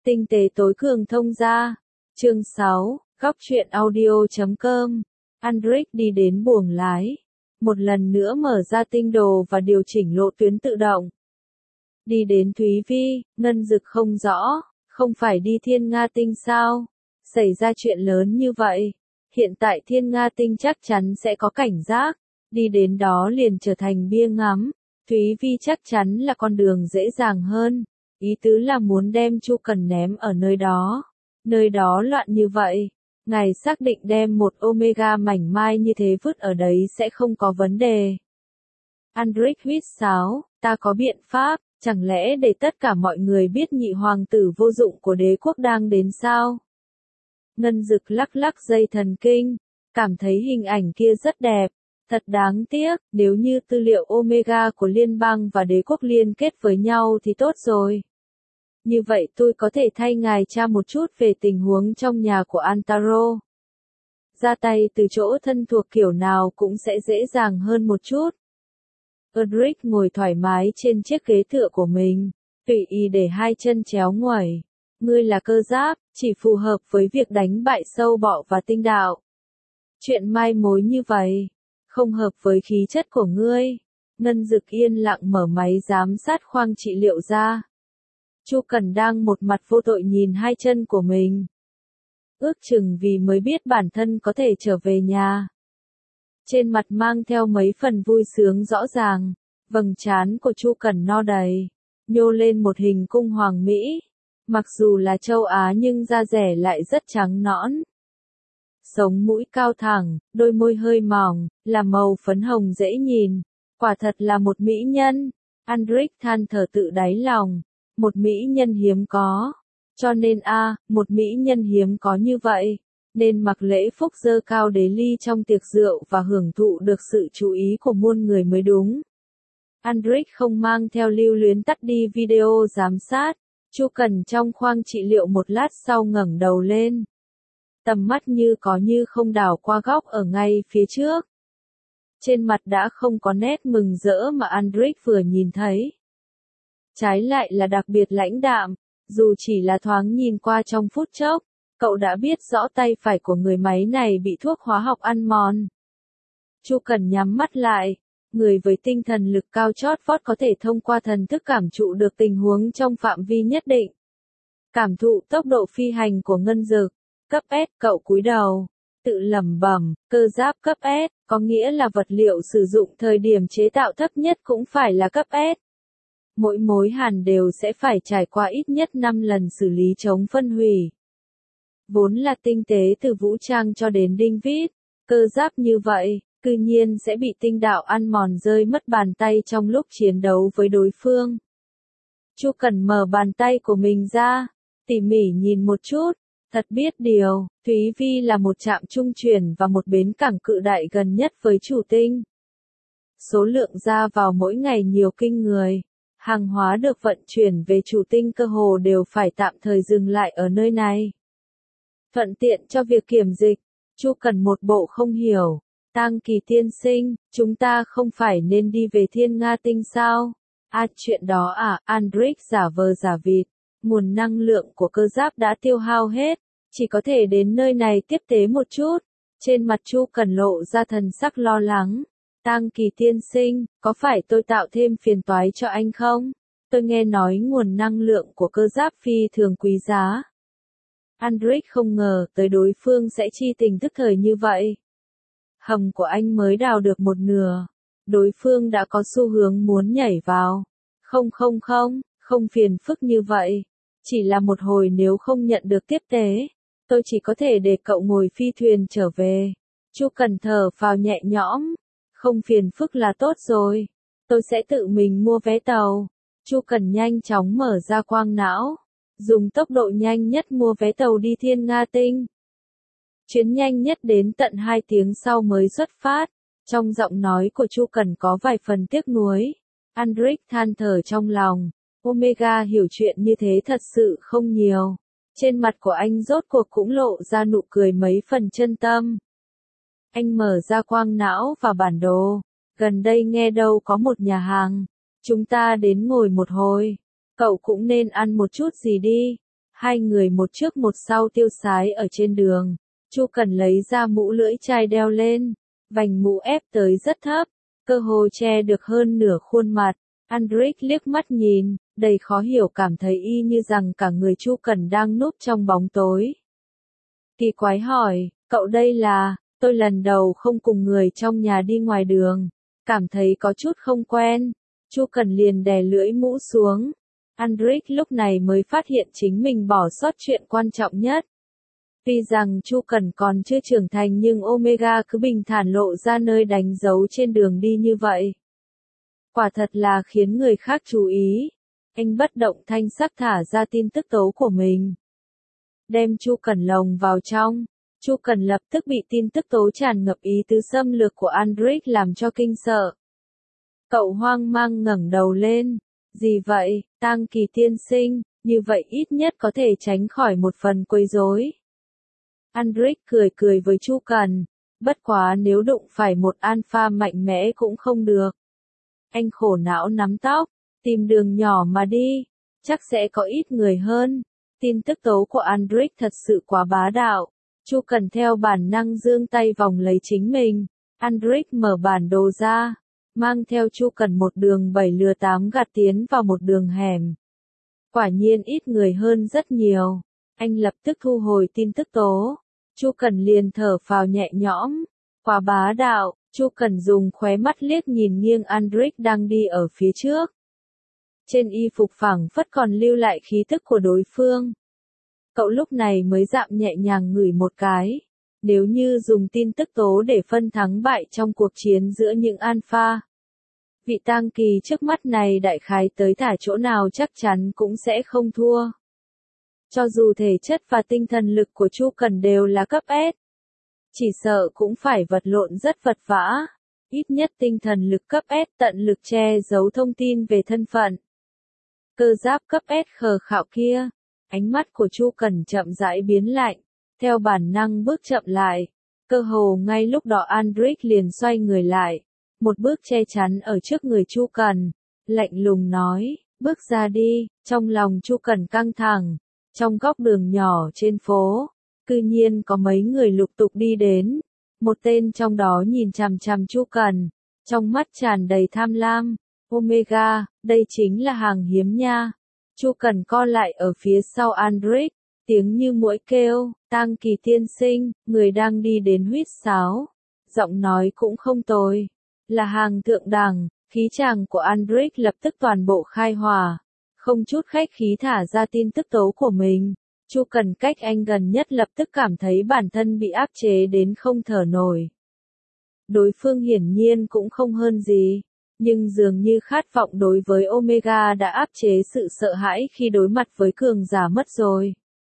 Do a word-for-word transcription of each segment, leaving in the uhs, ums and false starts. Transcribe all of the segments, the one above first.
Tinh tế tối cường thông gia. Chương sáu, góc truyện audio chấm com. Android đi đến buồng lái. Một lần nữa mở ra tinh đồ và điều chỉnh lộ tuyến tự động. Đi đến Thúy Vi, Ngân Dực không rõ, không phải đi Thiên Nga Tinh sao? Xảy ra chuyện lớn như vậy. Hiện tại Thiên Nga Tinh chắc chắn sẽ có cảnh giác. Đi đến đó liền trở thành bia ngắm. Thúy Vi chắc chắn là con đường dễ dàng hơn. Ý tứ là muốn đem Chu Cần ném ở nơi đó. Nơi đó loạn như vậy. Ngài xác định đem một Omega mảnh mai như thế vứt ở đấy sẽ không có vấn đề. Andric huýt sáo, ta có biện pháp, chẳng lẽ để tất cả mọi người biết nhị hoàng tử vô dụng của đế quốc đang đến sao? Ngân Dực lắc lắc dây thần kinh, cảm thấy hình ảnh kia rất đẹp. Thật đáng tiếc, nếu như tư liệu Omega của liên bang và đế quốc liên kết với nhau thì tốt rồi. Như vậy tôi có thể thay ngài tra một chút về tình huống trong nhà của Antaro. Ra tay từ chỗ thân thuộc kiểu nào cũng sẽ dễ dàng hơn một chút. Udric ngồi thoải mái trên chiếc ghế tựa của mình, tùy ý để hai chân chéo nguẩy. Ngươi là cơ giáp, chỉ phù hợp với việc đánh bại sâu bọ và tinh đạo. Chuyện mai mối như vậy, không hợp với khí chất của ngươi. Ngân Dực yên lặng mở máy giám sát khoang trị liệu ra. Chu Cần đang một mặt vô tội nhìn hai chân của mình. Ước chừng vì mới biết bản thân có thể trở về nhà. Trên mặt mang theo mấy phần vui sướng rõ ràng, vầng trán của Chu Cần no đầy, nhô lên một hình cung hoàng mỹ. Mặc dù là châu Á nhưng da rẻ lại rất trắng nõn. Sống mũi cao thẳng, đôi môi hơi mỏng, là màu phấn hồng dễ nhìn. Quả thật là một mỹ nhân. Andric than thở tự đáy lòng. Một mỹ nhân hiếm có. Cho nên a, một mỹ nhân hiếm có như vậy. Nên mặc lễ phúc dơ cao đế ly trong tiệc rượu và hưởng thụ được sự chú ý của muôn người mới đúng. Andric không mang theo lưu luyến tắt đi video giám sát. Chu Cần trong khoang trị liệu một lát sau ngẩng đầu lên. Tầm mắt như có như không đảo qua góc ở ngay phía trước. Trên mặt đã không có nét mừng rỡ mà Andric vừa nhìn thấy. Trái lại là đặc biệt lãnh đạm, dù chỉ là thoáng nhìn qua trong phút chốc, cậu đã biết rõ tay phải của người máy này bị thuốc hóa học ăn mòn. Chu Cần nhắm mắt lại, người với tinh thần lực cao chót vót có thể thông qua thần thức cảm thụ được tình huống trong phạm vi nhất định. Cảm thụ tốc độ phi hành của Ngân Dực, cấp S, cậu cúi đầu, tự lẩm bẩm, cơ giáp cấp S, có nghĩa là vật liệu sử dụng thời điểm chế tạo thấp nhất cũng phải là cấp S. Mỗi mối hàn đều sẽ phải trải qua ít nhất năm lần xử lý chống phân hủy. Vốn là tinh tế từ vũ trang cho đến đinh vít, cơ giáp như vậy, cư nhiên sẽ bị tinh đạo ăn mòn rơi mất bàn tay trong lúc chiến đấu với đối phương. Chu Cần mở bàn tay của mình ra, tỉ mỉ nhìn một chút, thật biết điều, Thúy Vi là một trạm trung chuyển và một bến cảng cự đại gần nhất với chủ tinh. Số lượng ra vào mỗi ngày nhiều kinh người. Hàng hóa được vận chuyển về chủ tinh cơ hồ đều phải tạm thời dừng lại ở nơi này. Thuận tiện cho việc kiểm dịch, Chu Cần một bộ không hiểu. Tang Kỳ tiên sinh, chúng ta không phải nên đi về Thiên Nga Tinh sao? À chuyện đó à, Andric giả vờ giả vịt. Nguồn năng lượng của cơ giáp đã tiêu hao hết, chỉ có thể đến nơi này tiếp tế một chút. Trên mặt Chu Cần lộ ra thần sắc lo lắng. Tang Kỳ tiên sinh, có phải tôi tạo thêm phiền toái cho anh không? Tôi nghe nói nguồn năng lượng của cơ giáp phi thường quý giá. Andric không ngờ tới đối phương sẽ chi tình tức thời như vậy. Hầm của anh mới đào được một nửa. Đối phương đã có xu hướng muốn nhảy vào. Không không không, không phiền phức như vậy. Chỉ là một hồi nếu không nhận được tiếp tế. Tôi chỉ có thể để cậu ngồi phi thuyền trở về. Chu Cần thở phào nhẹ nhõm. Không phiền phức là tốt rồi. Tôi sẽ tự mình mua vé tàu. Chu Cần nhanh chóng mở ra quang não. Dùng tốc độ nhanh nhất mua vé tàu đi Thiên Nga Tinh. Chuyến nhanh nhất đến tận hai tiếng sau mới xuất phát. Trong giọng nói của Chu Cần có vài phần tiếc nuối. Andric than thở trong lòng. Omega hiểu chuyện như thế thật sự không nhiều. Trên mặt của anh rốt cuộc cũng lộ ra nụ cười mấy phần chân tâm. Anh mở ra quang não và bản đồ. Gần đây nghe đâu có một nhà hàng. Chúng ta đến ngồi một hồi. Cậu cũng nên ăn một chút gì đi. Hai người một trước một sau tiêu sái ở trên đường. Chu Cần lấy ra mũ lưỡi chai đeo lên, vành mũ ép tới rất thấp, cơ hồ che được hơn nửa khuôn mặt. Andric liếc mắt nhìn, đầy khó hiểu, cảm thấy y như rằng cả người Chu Cần đang núp trong bóng tối. Kỳ quái hỏi, cậu đây là, tôi lần đầu không cùng người trong nhà đi ngoài đường, cảm thấy có chút không quen. Chu Cần liền đè lưỡi mũ xuống. Andric lúc này mới phát hiện chính mình bỏ sót chuyện quan trọng nhất. Tuy rằng Chu Cần còn chưa trưởng thành nhưng Omega cứ bình thản lộ ra nơi đánh dấu trên đường đi như vậy. Quả thật là khiến người khác chú ý. Anh bất động thanh sắc thả ra tin tức tố của mình. Đem Chu Cần lồng vào trong. Chu Cần lập tức bị tin tức tố tràn ngập ý tứ xâm lược của Andric làm cho kinh sợ. Cậu hoang mang ngẩng đầu lên. Gì vậy, Tang Kỳ tiên sinh, như vậy ít nhất có thể tránh khỏi một phần quấy rối. Andric cười cười với Chu Cần, bất quá nếu đụng phải một alpha mạnh mẽ cũng không được. Anh khổ não nắm tóc, tìm đường nhỏ mà đi, chắc sẽ có ít người hơn. Tin tức tố của Andric thật sự quá bá đạo. Chu Cần theo bản năng giương tay vòng lấy chính mình. Andric mở bản đồ ra, mang theo Chu Cần một đường bảy lừa tám gạt tiến vào một đường hẻm. Quả nhiên ít người hơn rất nhiều. Anh lập tức thu hồi tin tức tố. Chu Cần liền thở phào nhẹ nhõm. Quá bá đạo. Chu Cần dùng khóe mắt liếc nhìn nghiêng Andric đang đi ở phía trước. Trên y phục phẳng phất còn lưu lại khí tức của đối phương. Cậu lúc này mới dạm nhẹ nhàng ngửi một cái. Nếu như dùng tin tức tố để phân thắng bại trong cuộc chiến giữa những alpha, vị Tang Kỳ trước mắt này đại khái tới thả chỗ nào chắc chắn cũng sẽ không thua. Cho dù thể chất và tinh thần lực của Chu Cần đều là cấp S, chỉ sợ cũng phải vật lộn rất vật vã. Ít nhất tinh thần lực cấp S tận lực che giấu thông tin về thân phận. Cơ giáp cấp S khờ khạo kia. Ánh mắt của Chu Cần chậm rãi biến lạnh, theo bản năng bước chậm lại. Cơ hồ ngay lúc đó Andric liền xoay người lại, một bước che chắn ở trước người Chu Cần, lạnh lùng nói, bước ra đi. Trong lòng Chu Cần căng thẳng, trong góc đường nhỏ trên phố, cư nhiên có mấy người lục tục đi đến. Một tên trong đó nhìn chằm chằm Chu Cần, trong mắt tràn đầy tham lam. Omega, đây chính là hàng hiếm nha. Chu Cần co lại ở phía sau Andric, tiếng như muỗi kêu, Tang Kỳ tiên sinh, người đang đi đến huýt sáo. Giọng nói cũng không tồi, là hàng thượng đẳng. Khí chàng của Andric lập tức toàn bộ khai hỏa, không chút khách khí thả ra tin tức tố của mình. Chu Cần cách anh gần nhất lập tức cảm thấy bản thân bị áp chế đến không thở nổi. Đối phương hiển nhiên cũng không hơn gì, nhưng dường như khát vọng đối với Omega đã áp chế sự sợ hãi khi đối mặt với cường giả mất rồi.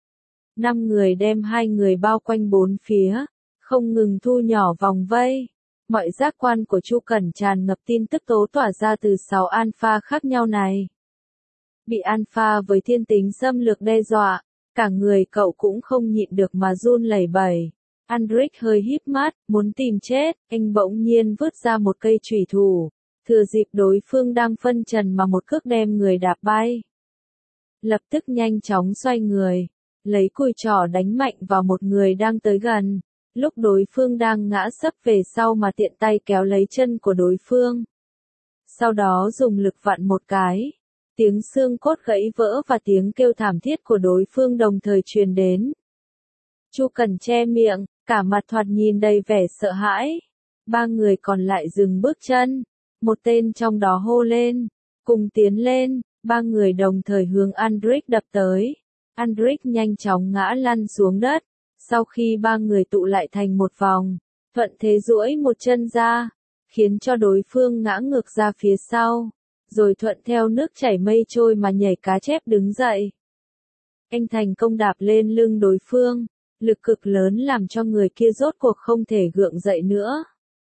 Năm người đem hai người bao quanh bốn phía, không ngừng thu nhỏ vòng vây. Mọi giác quan của Chu Cần tràn ngập tin tức tố tỏa ra từ sáu alpha khác nhau này. Bị alpha với thiên tính xâm lược đe dọa, cả người cậu cũng không nhịn được mà run lẩy bẩy. Andric hơi híp mắt, muốn tìm chết, anh bỗng nhiên vứt ra một cây chùy thủ, thừa dịp đối phương đang phân trần mà một cước đem người đạp bay. Lập tức nhanh chóng xoay người, lấy cùi trỏ đánh mạnh vào một người đang tới gần. Lúc đối phương đang ngã sấp về sau mà tiện tay kéo lấy chân của đối phương. Sau đó dùng lực vặn một cái. Tiếng xương cốt gãy vỡ và tiếng kêu thảm thiết của đối phương đồng thời truyền đến. Chu Cần che miệng, cả mặt thoạt nhìn đầy vẻ sợ hãi. Ba người còn lại dừng bước chân. Một tên trong đó hô lên, cùng tiến lên. Ba người đồng thời hướng Andric đập tới. Andric nhanh chóng ngã lăn xuống đất. Sau khi ba người tụ lại thành một vòng, thuận thế duỗi một chân ra, khiến cho đối phương ngã ngược ra phía sau, rồi thuận theo nước chảy mây trôi mà nhảy cá chép đứng dậy. Anh thành công đạp lên lưng đối phương, lực cực lớn làm cho người kia rốt cuộc không thể gượng dậy nữa.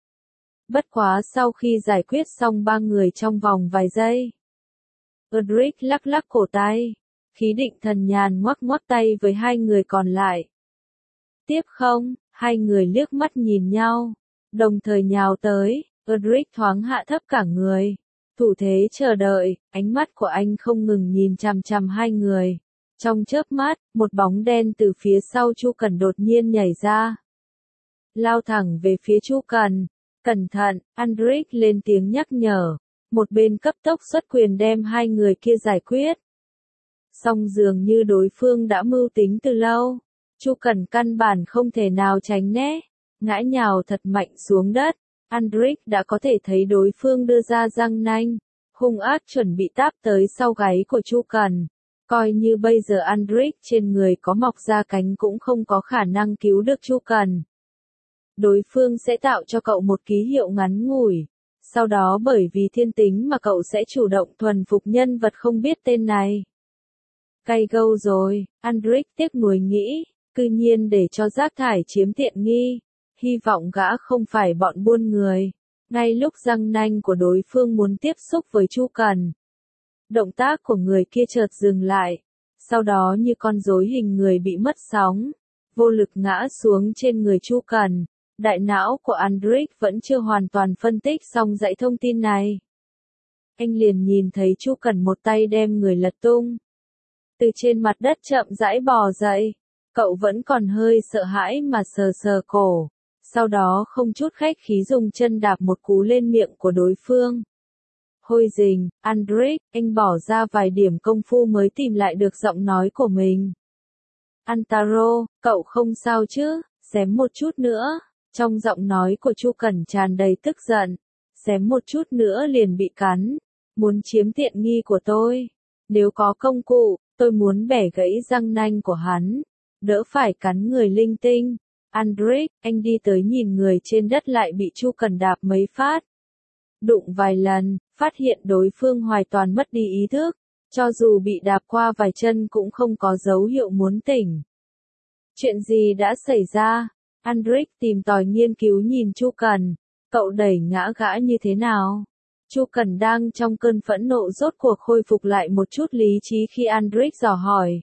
Bất quá sau khi giải quyết xong ba người trong vòng vài giây, Andric lắc lắc cổ tay, khí định thần nhàn ngoắc ngoắc tay với hai người còn lại. Tiếp không, hai người liếc mắt nhìn nhau, đồng thời nhào tới. Andric thoáng hạ thấp cả người, thủ thế chờ đợi, ánh mắt của anh không ngừng nhìn chằm chằm hai người. Trong chớp mắt, một bóng đen từ phía sau Chu Cần đột nhiên nhảy ra. Lao thẳng về phía Chu Cần. Cẩn thận, Andric lên tiếng nhắc nhở. Một bên cấp tốc xuất quyền đem hai người kia giải quyết. Song dường như đối phương đã mưu tính từ lâu. Chu Cần căn bản không thể nào tránh né. Ngã nhào thật mạnh xuống đất. Andric đã có thể thấy đối phương đưa ra răng nanh. Hung ác chuẩn bị táp tới sau gáy của Chu Cần. Coi như bây giờ Andric trên người có mọc ra cánh cũng không có khả năng cứu được Chu Cần. Đối phương sẽ tạo cho cậu một ký hiệu ngắn ngủi. Sau đó bởi vì thiên tính mà cậu sẽ chủ động thuần phục nhân vật không biết tên này. Cay gâu rồi, Andric tiếc nuối nghĩ, cư nhiên để cho rác thải chiếm tiện nghi. Hy vọng gã không phải bọn buôn người. Ngay lúc răng nanh của đối phương muốn tiếp xúc với Chu Cần. Động tác của người kia chợt dừng lại. Sau đó như con rối hình người bị mất sóng. Vô lực ngã xuống trên người Chu Cần. Đại não của Andric vẫn chưa hoàn toàn phân tích xong dãy thông tin này. Anh liền nhìn thấy Chu Cần một tay đem người lật tung. Từ trên mặt đất chậm rãi bò dậy. Cậu vẫn còn hơi sợ hãi mà sờ sờ cổ. Sau đó không chút khách khí dùng chân đạp một cú lên miệng của đối phương. Hôi rình, Andric, anh bỏ ra vài điểm công phu mới tìm lại được giọng nói của mình. Antaro, cậu không sao chứ, xém một chút nữa. Trong giọng nói của Chu Cần tràn đầy tức giận. Xém một chút nữa liền bị cắn. Muốn chiếm tiện nghi của tôi. Nếu có công cụ, tôi muốn bẻ gãy răng nanh của hắn. Đỡ phải cắn người linh tinh. Andric, anh đi tới nhìn người trên đất lại bị Chu Cần đạp mấy phát. Đụng vài lần, phát hiện đối phương hoàn toàn mất đi ý thức. Cho dù bị đạp qua vài chân cũng không có dấu hiệu muốn tỉnh. Chuyện gì đã xảy ra? Andric tìm tòi nghiên cứu nhìn Chu Cần. Cậu đẩy ngã gã như thế nào? Chu Cần đang trong cơn phẫn nộ rốt cuộc khôi phục lại một chút lý trí khi Andric dò hỏi.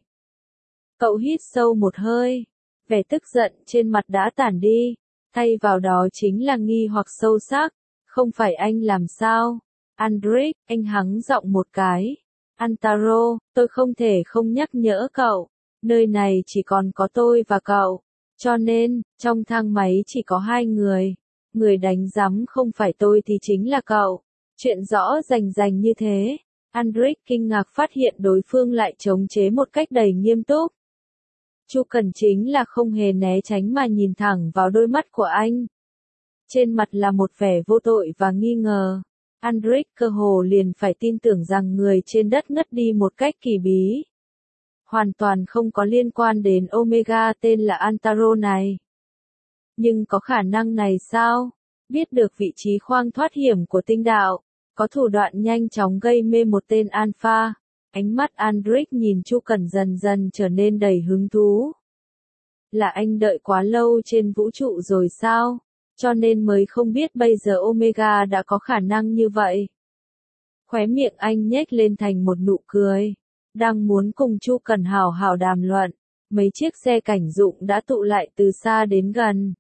Cậu hít sâu một hơi. Vẻ tức giận trên mặt đã tản đi. Thay vào đó chính là nghi hoặc sâu sắc. Không phải anh làm sao? Andric, anh hắng giọng một cái. Antaro, tôi không thể không nhắc nhở cậu. Nơi này chỉ còn có tôi và cậu. Cho nên, trong thang máy chỉ có hai người. Người đánh giám không phải tôi thì chính là cậu. Chuyện rõ rành rành như thế. Andric kinh ngạc phát hiện đối phương lại chống chế một cách đầy nghiêm túc. Chu Cần chính là không hề né tránh mà nhìn thẳng vào đôi mắt của anh. Trên mặt là một vẻ vô tội và nghi ngờ. Andric cơ hồ liền phải tin tưởng rằng người trên đất ngất đi một cách kỳ bí. Hoàn toàn không có liên quan đến Omega tên là Antaro này. Nhưng có khả năng này sao? Biết được vị trí khoang thoát hiểm của tinh đạo. Có thủ đoạn nhanh chóng gây mê một tên Alpha. Ánh mắt Andric nhìn Chu Cần dần dần trở nên đầy hứng thú. Là anh đợi quá lâu trên vũ trụ rồi sao? Cho nên mới không biết bây giờ Omega đã có khả năng như vậy. Khóe miệng anh nhếch lên thành một nụ cười. Đang muốn cùng Chu Cần hào hào đàm luận. Mấy chiếc xe cảnh dụng đã tụ lại từ xa đến gần.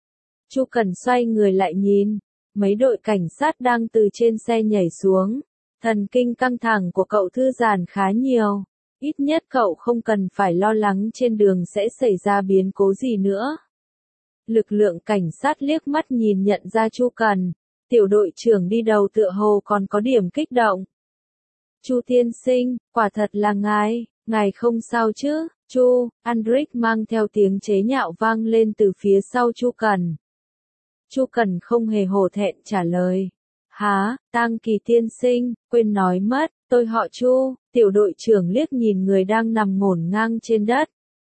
Chu Cần xoay người lại nhìn. Mấy đội cảnh sát đang từ trên xe nhảy xuống. Thần kinh căng thẳng của cậu thư giãn khá nhiều. Ít nhất cậu không cần phải lo lắng trên đường sẽ xảy ra biến cố gì nữa. Lực lượng cảnh sát liếc mắt nhìn nhận ra Chu Cần. Tiểu đội trưởng đi đầu tựa hồ còn có điểm kích động. Chu tiên sinh, quả thật là ngài, ngài không sao chứ? Chu, Andric mang theo tiếng chế nhạo vang lên từ phía sau Chu Cần. Chu Cần không hề hổ thẹn trả lời. Hả, Tang Kỳ tiên sinh, quên nói mất, tôi họ Chu. Tiểu đội trưởng liếc nhìn người đang nằm ngổn ngang trên đất.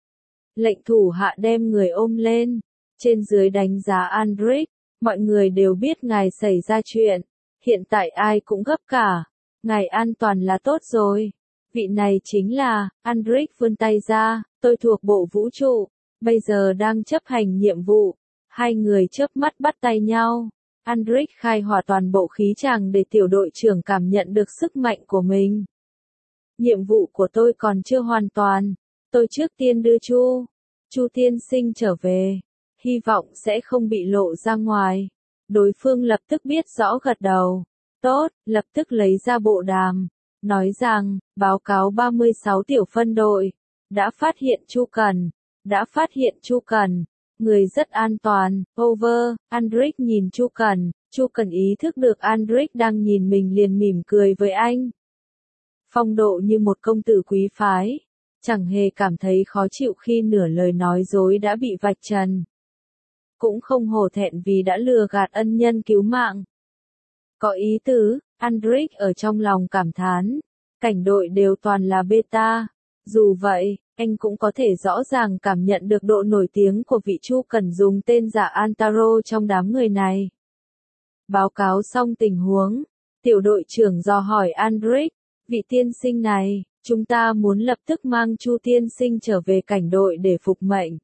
Lệnh thủ hạ đem người ôm lên. Trên dưới đánh giá Andric, mọi người đều biết ngài xảy ra chuyện. Hiện tại ai cũng gấp cả. Ngài an toàn là tốt rồi. Vị này chính là, Andric vươn tay ra, tôi thuộc bộ vũ trụ. Bây giờ đang chấp hành nhiệm vụ. Hai người chớp mắt bắt tay nhau. Andric khai hỏa toàn bộ khí tràng để tiểu đội trưởng cảm nhận được sức mạnh của mình. Nhiệm vụ của tôi còn chưa hoàn toàn. Tôi trước tiên đưa Chu. Chu tiên sinh trở về. Hy vọng sẽ không bị lộ ra ngoài. Đối phương lập tức biết rõ gật đầu. Tốt, lập tức lấy ra bộ đàm. Nói rằng, báo cáo ba mươi sáu tiểu phân đội. đã phát hiện Chu Cần, đã phát hiện Chu Cần, người rất an toàn, over, Andric nhìn Chu Cần, Chu Cần ý thức được Andric đang nhìn mình liền mỉm cười với anh. Phong độ như một công tử quý phái, chẳng hề cảm thấy khó chịu khi nửa lời nói dối đã bị vạch trần. Cũng không hổ thẹn vì đã lừa gạt ân nhân cứu mạng. Có ý tứ, Andric ở trong lòng cảm thán, cảnh đội đều toàn là beta. Dù vậy, anh cũng có thể rõ ràng cảm nhận được độ nổi tiếng của vị Chu Cần dùng tên giả Antaro trong đám người này. Báo cáo xong tình huống, tiểu đội trưởng dò hỏi Andric, vị tiên sinh này, chúng ta muốn lập tức mang Chu tiên sinh trở về cảnh đội để phục mệnh.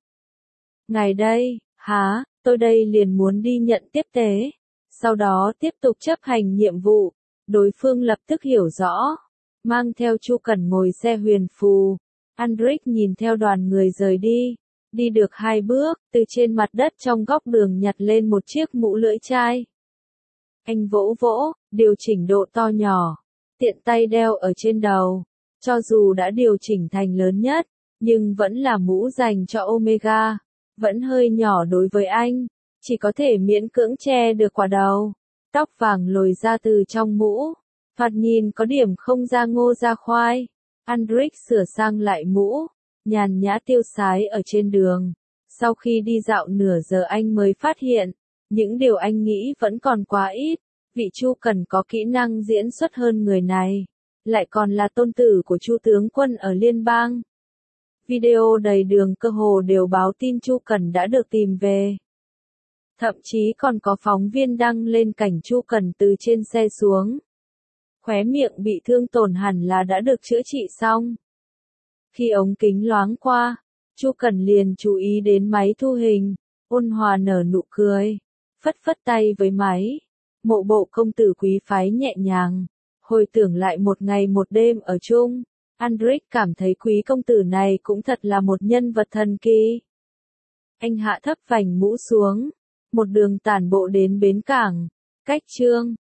Ngài đây, hả, tôi đây liền muốn đi nhận tiếp tế, sau đó tiếp tục chấp hành nhiệm vụ. Đối phương lập tức hiểu rõ, mang theo Chu Cần ngồi xe huyền phù. Andric nhìn theo đoàn người rời đi, đi được hai bước, từ trên mặt đất trong góc đường nhặt lên một chiếc mũ lưỡi chai. Anh vỗ vỗ, điều chỉnh độ to nhỏ, tiện tay đeo ở trên đầu. Cho dù đã điều chỉnh thành lớn nhất, nhưng vẫn là mũ dành cho Omega, vẫn hơi nhỏ đối với anh, chỉ có thể miễn cưỡng che được quả đầu. Tóc vàng lồi ra từ trong mũ, thoạt nhìn có điểm không ra ngô ra khoai. Andric sửa sang lại mũ, nhàn nhã tiêu sái ở trên đường. Sau khi đi dạo nửa giờ anh mới phát hiện, những điều anh nghĩ vẫn còn quá ít. Vị Chu Cần có kỹ năng diễn xuất hơn người này, lại còn là tôn tử của Chu tướng quân ở liên bang. Video đầy đường cơ hồ đều báo tin Chu Cần đã được tìm về. Thậm chí còn có phóng viên đăng lên cảnh Chu Cần từ trên xe xuống. Khóe miệng bị thương tổn hẳn là đã được chữa trị xong. Khi ống kính loáng qua, Chu Cần liền chú ý đến máy thu hình, ôn hòa nở nụ cười, phất phất tay với máy. Mộ bộ công tử quý phái nhẹ nhàng, hồi tưởng lại một ngày một đêm ở chung, Andric cảm thấy quý công tử này cũng thật là một nhân vật thần kỳ. Anh hạ thấp vành mũ xuống, một đường tản bộ đến bến cảng, cách Trương